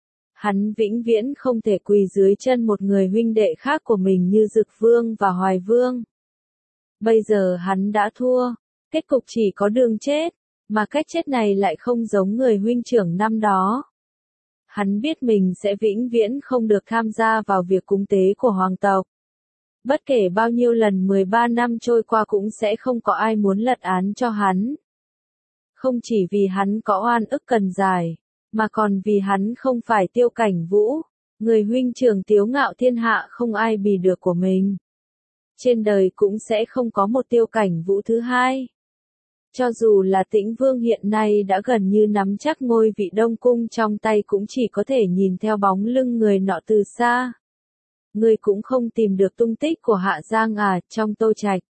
Hắn vĩnh viễn không thể quỳ dưới chân một người huynh đệ khác của mình như Dực Vương và Hoài Vương. Bây giờ hắn đã thua, kết cục chỉ có đường chết, mà cách chết này lại không giống người huynh trưởng năm đó. Hắn biết mình sẽ vĩnh viễn không được tham gia vào việc cúng tế của hoàng tộc. Bất kể bao nhiêu lần mười ba năm trôi qua cũng sẽ không có ai muốn lật án cho hắn. Không chỉ vì hắn có oan ức cần giải, mà còn vì hắn không phải Tiêu Cảnh Vũ, người huynh trưởng tiếu ngạo thiên hạ không ai bì được của mình. Trên đời cũng sẽ không có một Tiêu Cảnh Vũ thứ hai. Cho dù là Tĩnh Vương hiện nay đã gần như nắm chắc ngôi vị Đông Cung trong tay cũng chỉ có thể nhìn theo bóng lưng người nọ từ xa. Ngươi cũng không tìm được tung tích của Hạ Giang à, trong Tô Trạch.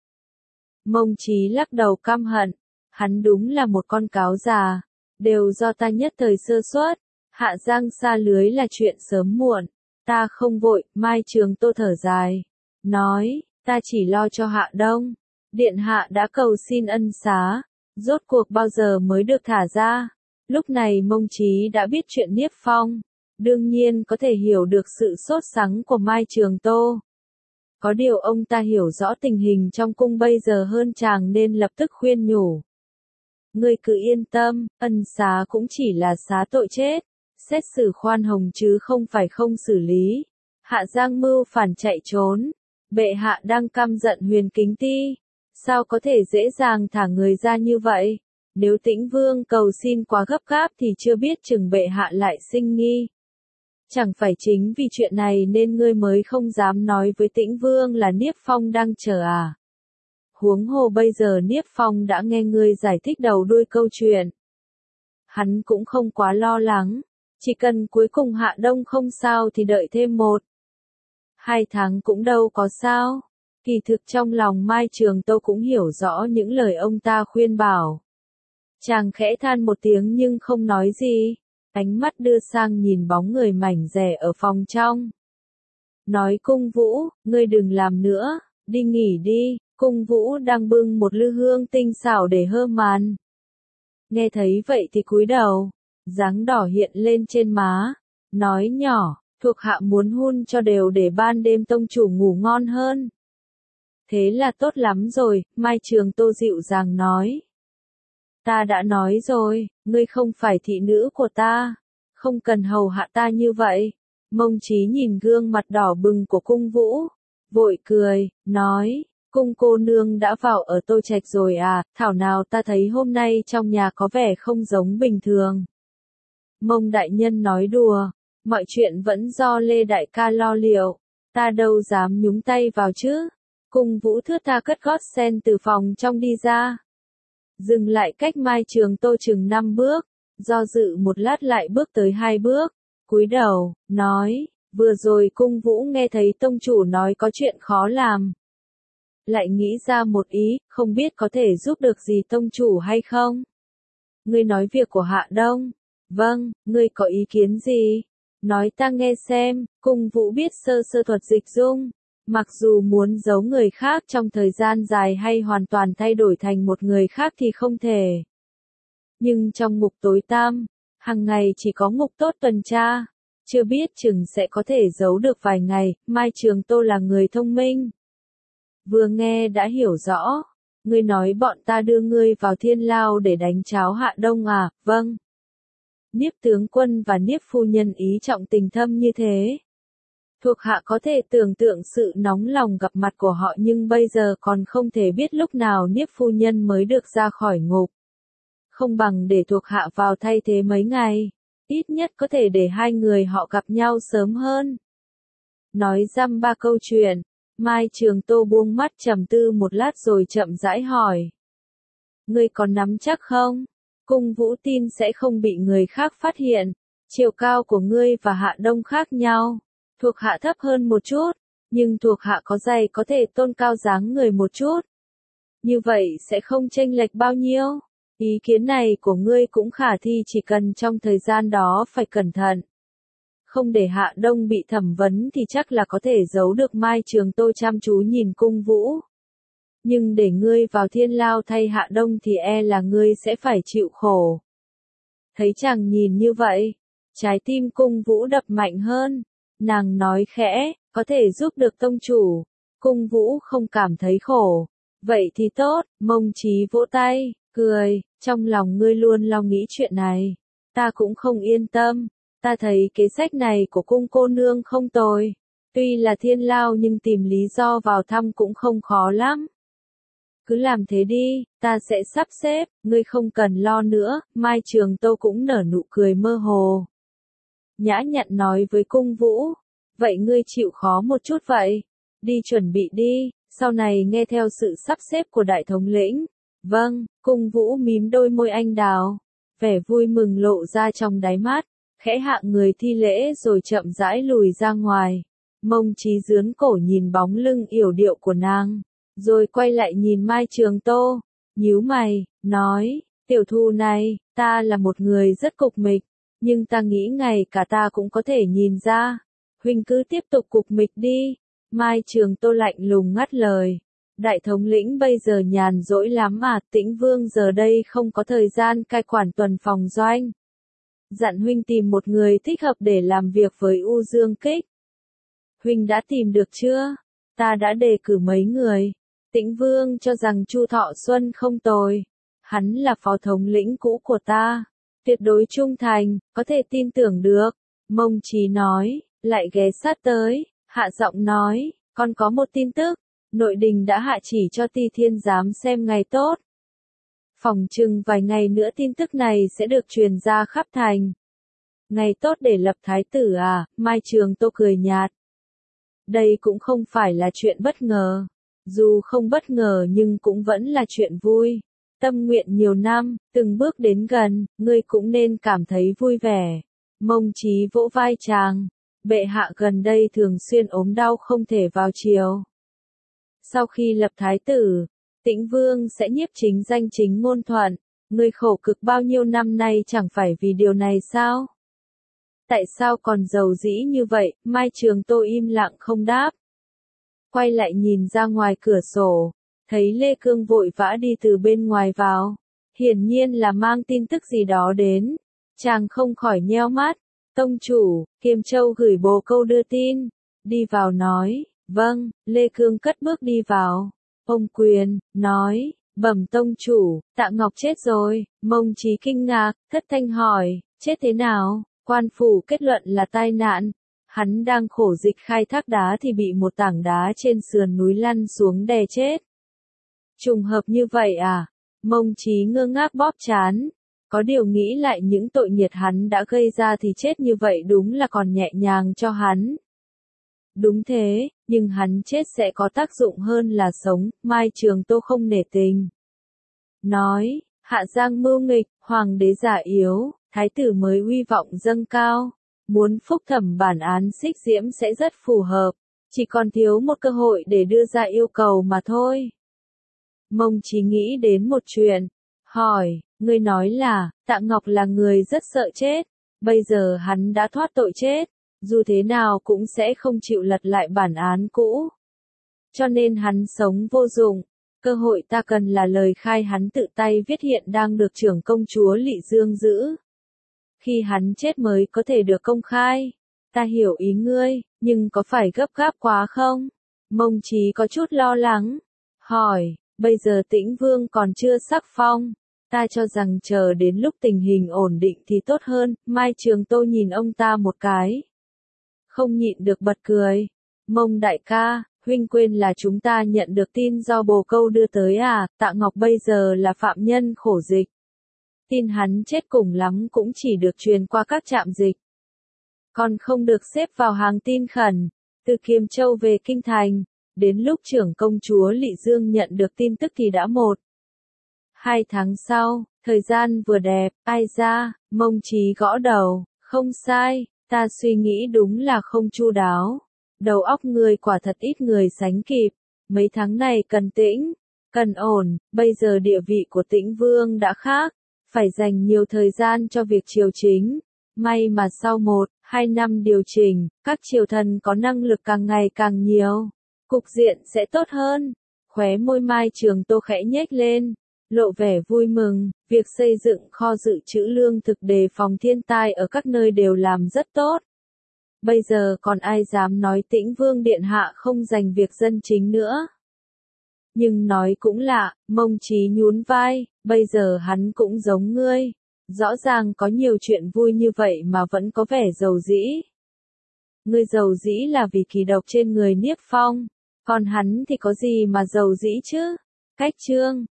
Mông Chí lắc đầu căm hận, hắn đúng là một con cáo già, đều do ta nhất thời sơ suất, Hạ Giang xa lưới là chuyện sớm muộn, ta không vội. Mai Trường Tô thở dài, nói, ta chỉ lo cho Hạ Đông, điện hạ đã cầu xin ân xá, rốt cuộc bao giờ mới được thả ra. Lúc này Mông Chí đã biết chuyện Niếp Phong, đương nhiên có thể hiểu được sự sốt sắng của Mai Trường Tô. Có điều ông ta hiểu rõ tình hình trong cung bây giờ hơn chàng nên lập tức khuyên nhủ. Ngươi cứ yên tâm, ân xá cũng chỉ là xá tội chết, xét xử khoan hồng chứ không phải không xử lý. Hạ Giang mưu phản chạy trốn, bệ hạ đang căm giận Huyền Kính Ti, sao có thể dễ dàng thả người ra như vậy? Nếu Tĩnh Vương cầu xin quá gấp gáp thì chưa biết chừng bệ hạ lại sinh nghi. Chẳng phải chính vì chuyện này nên ngươi mới không dám nói với Tĩnh Vương là Niếp Phong đang chờ à? Huống hồ bây giờ Niếp Phong đã nghe ngươi giải thích đầu đuôi câu chuyện. Hắn cũng không quá lo lắng, chỉ cần cuối cùng Hạ Đông không sao thì đợi thêm một, hai tháng cũng đâu có sao. Kỳ thực trong lòng Mai Trường Tô cũng hiểu rõ những lời ông ta khuyên bảo. Chàng khẽ than một tiếng nhưng không nói gì, ánh mắt đưa sang nhìn bóng người mảnh dẻ ở phòng trong. Nói Cung Vũ, ngươi đừng làm nữa, đi nghỉ đi. Cung Vũ đang bưng một lư hương tinh xảo để hơ màn. Nghe thấy vậy thì cúi đầu, dáng đỏ hiện lên trên má, nói nhỏ, thuộc hạ muốn hun cho đều để ban đêm tông chủ ngủ ngon hơn. Thế là tốt lắm rồi, Mai Trường Tô dịu dàng nói. Ta đã nói rồi, ngươi không phải thị nữ của ta, không cần hầu hạ ta như vậy. Mông Chí nhìn gương mặt đỏ bừng của Cung Vũ, vội cười, nói, Cung cô nương đã vào ở Tô Trạch rồi à, thảo nào ta thấy hôm nay trong nhà có vẻ không giống bình thường. Mông đại nhân nói đùa, mọi chuyện vẫn do Lê đại ca lo liệu, ta đâu dám nhúng tay vào chứ. Cung Vũ thướt tha cất gót sen từ phòng trong đi ra, dừng lại cách Mai Trường Tô chừng năm bước, do dự một lát lại bước tới hai bước, cúi đầu, nói, vừa rồi Cung Vũ nghe thấy tông chủ nói có chuyện khó làm. Lại nghĩ ra một ý, không biết có thể giúp được gì tông chủ hay không? Ngươi nói việc của Hạ Đông. Vâng, ngươi có ý kiến gì? Nói ta nghe xem, cung vũ biết sơ sơ thuật dịch dung. Mặc dù muốn giấu người khác trong thời gian dài hay hoàn toàn thay đổi thành một người khác thì không thể. Nhưng trong ngục tối tăm, hàng ngày chỉ có ngục tốt tuần tra. Chưa biết chừng sẽ có thể giấu được vài ngày, Mai Trường Tô là người thông minh. Vừa nghe đã hiểu rõ. Ngươi nói bọn ta đưa ngươi vào thiên lao để đánh cháo Hạ Đông à, vâng. Niếp tướng quân và Niếp phu nhân ý trọng tình thâm như thế. Thuộc hạ có thể tưởng tượng sự nóng lòng gặp mặt của họ nhưng bây giờ còn không thể biết lúc nào Niếp phu nhân mới được ra khỏi ngục. Không bằng để thuộc hạ vào thay thế mấy ngày, ít nhất có thể để hai người họ gặp nhau sớm hơn. Nói dăm ba câu chuyện, Mai Trường Tô buông mắt trầm tư một lát rồi chậm rãi hỏi. Ngươi còn nắm chắc không? Cung vũ tin sẽ không bị người khác phát hiện. Chiều cao của ngươi và Hạ Đông khác nhau. Thuộc hạ thấp hơn một chút, nhưng thuộc hạ có giày có thể tôn cao dáng người một chút. Như vậy sẽ không chênh lệch bao nhiêu. Ý kiến này của ngươi cũng khả thi, chỉ cần trong thời gian đó phải cẩn thận. Không để Hạ Đông bị thẩm vấn thì chắc là có thể giấu được. Mai Trường Tô chăm chú nhìn cung vũ. Nhưng để ngươi vào thiên lao thay Hạ Đông thì e là ngươi sẽ phải chịu khổ. Thấy chàng nhìn như vậy, trái tim cung vũ đập mạnh hơn. Nàng nói khẽ, có thể giúp được tông chủ. Cung vũ không cảm thấy khổ. Vậy thì tốt, Mông Chí vỗ tay, cười, trong lòng ngươi luôn lo nghĩ chuyện này. Ta cũng không yên tâm. Ta thấy kế sách này của cung cô nương không tồi. Tuy là thiên lao nhưng tìm lý do vào thăm cũng không khó lắm. Cứ làm thế đi, ta sẽ sắp xếp, ngươi không cần lo nữa. Mai Trường Tô cũng nở nụ cười mơ hồ. Nhã nhặn nói với cung vũ. Vậy ngươi chịu khó một chút vậy. Đi chuẩn bị đi, sau này nghe theo sự sắp xếp của đại thống lĩnh. Vâng, cung vũ mím đôi môi anh đào. Vẻ vui mừng lộ ra trong đáy mắt. Khẽ hạ người thi lễ rồi chậm rãi lùi ra ngoài. Mông Chí dướn cổ nhìn bóng lưng yểu điệu của nàng. Rồi quay lại nhìn Mai Trường Tô. Nhíu mày, nói, tiểu thư này, ta là một người rất cục mịch. Nhưng ta nghĩ ngay cả ta cũng có thể nhìn ra. Huynh cứ tiếp tục cục mịch đi. Mai Trường Tô lạnh lùng ngắt lời. Đại thống lĩnh bây giờ nhàn rỗi lắm mà, Tĩnh Vương giờ đây không có thời gian cai quản tuần phòng doanh. Dặn huynh tìm một người thích hợp để làm việc với U Dương Kích. Huynh đã tìm được chưa? Ta đã đề cử mấy người. Tĩnh Vương cho rằng Chu Thọ Xuân không tồi. Hắn là phó thống lĩnh cũ của ta. Tuyệt đối trung thành, có thể tin tưởng được. Mông Chí nói, lại ghé sát tới, hạ giọng nói, còn có một tin tức. Nội đình đã hạ chỉ cho Ti Thiên giám xem ngày tốt. Phỏng chừng vài ngày nữa tin tức này sẽ được truyền ra khắp thành. Ngày tốt để lập thái tử à? Mai Trường Tô cười nhạt. Đây cũng không phải là chuyện bất ngờ. Dù không bất ngờ nhưng cũng vẫn là chuyện vui. Tâm nguyện nhiều năm, từng bước đến gần, ngươi cũng nên cảm thấy vui vẻ. Mông Chí vỗ vai chàng. Bệ hạ gần đây thường xuyên ốm đau không thể vào triều. Sau khi lập thái tử, Tĩnh Vương sẽ nhiếp chính danh chính ngôn thuận. Ngươi khổ cực bao nhiêu năm nay chẳng phải vì điều này sao? Tại sao còn giàu dĩ như vậy? Mai Trường Tô im lặng không đáp. Quay lại nhìn ra ngoài cửa sổ, thấy Lê Cương vội vã đi từ bên ngoài vào. Hiển nhiên là mang tin tức gì đó đến. Chàng không khỏi nheo mắt. Tông chủ, Kiềm Châu gửi bồ câu đưa tin. Đi vào nói, vâng. Lê Cương cất bước đi vào. Ông quyền, nói, bẩm tông chủ, Tạ Ngọc chết rồi. Mông Chí kinh ngạc, thất thanh hỏi, chết thế nào? Quan phủ kết luận là tai nạn. Hắn đang khổ dịch khai thác đá thì bị một tảng đá trên sườn núi lăn xuống đè chết. Trùng hợp như vậy à? Mông Chí ngơ ngác bóp trán. Có điều nghĩ lại những tội nghiệt hắn đã gây ra thì chết như vậy đúng là còn nhẹ nhàng cho hắn. Đúng thế, nhưng hắn chết sẽ có tác dụng hơn là sống. Mai Trường Tô không nể tình. Nói, Hạ Giang mưu nghịch, hoàng đế già yếu, thái tử mới uy vọng dâng cao. Muốn phúc thẩm bản án Xích Diễm sẽ rất phù hợp. Chỉ còn thiếu một cơ hội để đưa ra yêu cầu mà thôi. Mông Chí nghĩ đến một chuyện. Hỏi, ngươi nói là, Tạ Ngọc là người rất sợ chết. Bây giờ hắn đã thoát tội chết, dù thế nào cũng sẽ không chịu lật lại bản án cũ. Cho nên hắn sống vô dụng, cơ hội ta cần là lời khai hắn tự tay viết hiện đang được trưởng công chúa Lị Dương giữ. Khi hắn chết mới có thể được công khai. Ta hiểu ý ngươi, nhưng có phải gấp gáp quá không? Mông Chí có chút lo lắng. Hỏi, bây giờ Tĩnh Vương còn chưa sắc phong. Ta cho rằng chờ đến lúc tình hình ổn định thì tốt hơn. Mai Trường Tô nhìn ông ta một cái. Không nhịn được bật cười. Mông đại ca, huynh quên là chúng ta nhận được tin do bồ câu đưa tới à, Tạ Ngọc bây giờ là phạm nhân khổ dịch. Tin hắn chết cùng lắm cũng chỉ được truyền qua các trạm dịch. Còn không được xếp vào hàng tin khẩn. Từ Kiềm Châu về Kinh Thành, đến lúc trưởng công chúa Lị Dương nhận được tin tức thì đã một. Hai tháng sau, thời gian vừa đẹp, ai ra, Mông Chí gõ đầu, không sai, ta suy nghĩ đúng là không chu đáo. Đầu óc người quả thật ít người sánh kịp, mấy tháng này cần tĩnh, cần ổn, bây giờ địa vị của Tĩnh Vương đã khác, phải dành nhiều thời gian cho việc triều chính. May mà sau một, hai năm điều chỉnh, các triều thần có năng lực càng ngày càng nhiều, cục diện sẽ tốt hơn. Khóe môi Mai Trường Tô khẽ nhếch lên, lộ vẻ vui mừng, việc xây dựng kho dự trữ lương thực đề phòng thiên tai ở các nơi đều làm rất tốt. Bây giờ còn ai dám nói Tĩnh Vương điện hạ không dành việc dân chính nữa. Nhưng nói cũng lạ, Mông Chí nhún vai, bây giờ hắn cũng giống ngươi. Rõ ràng có nhiều chuyện vui như vậy mà vẫn có vẻ giàu dĩ. Ngươi giàu dĩ là vì kỳ độc trên người Niếp Phong, còn hắn thì có gì mà giàu dĩ chứ? Cách chương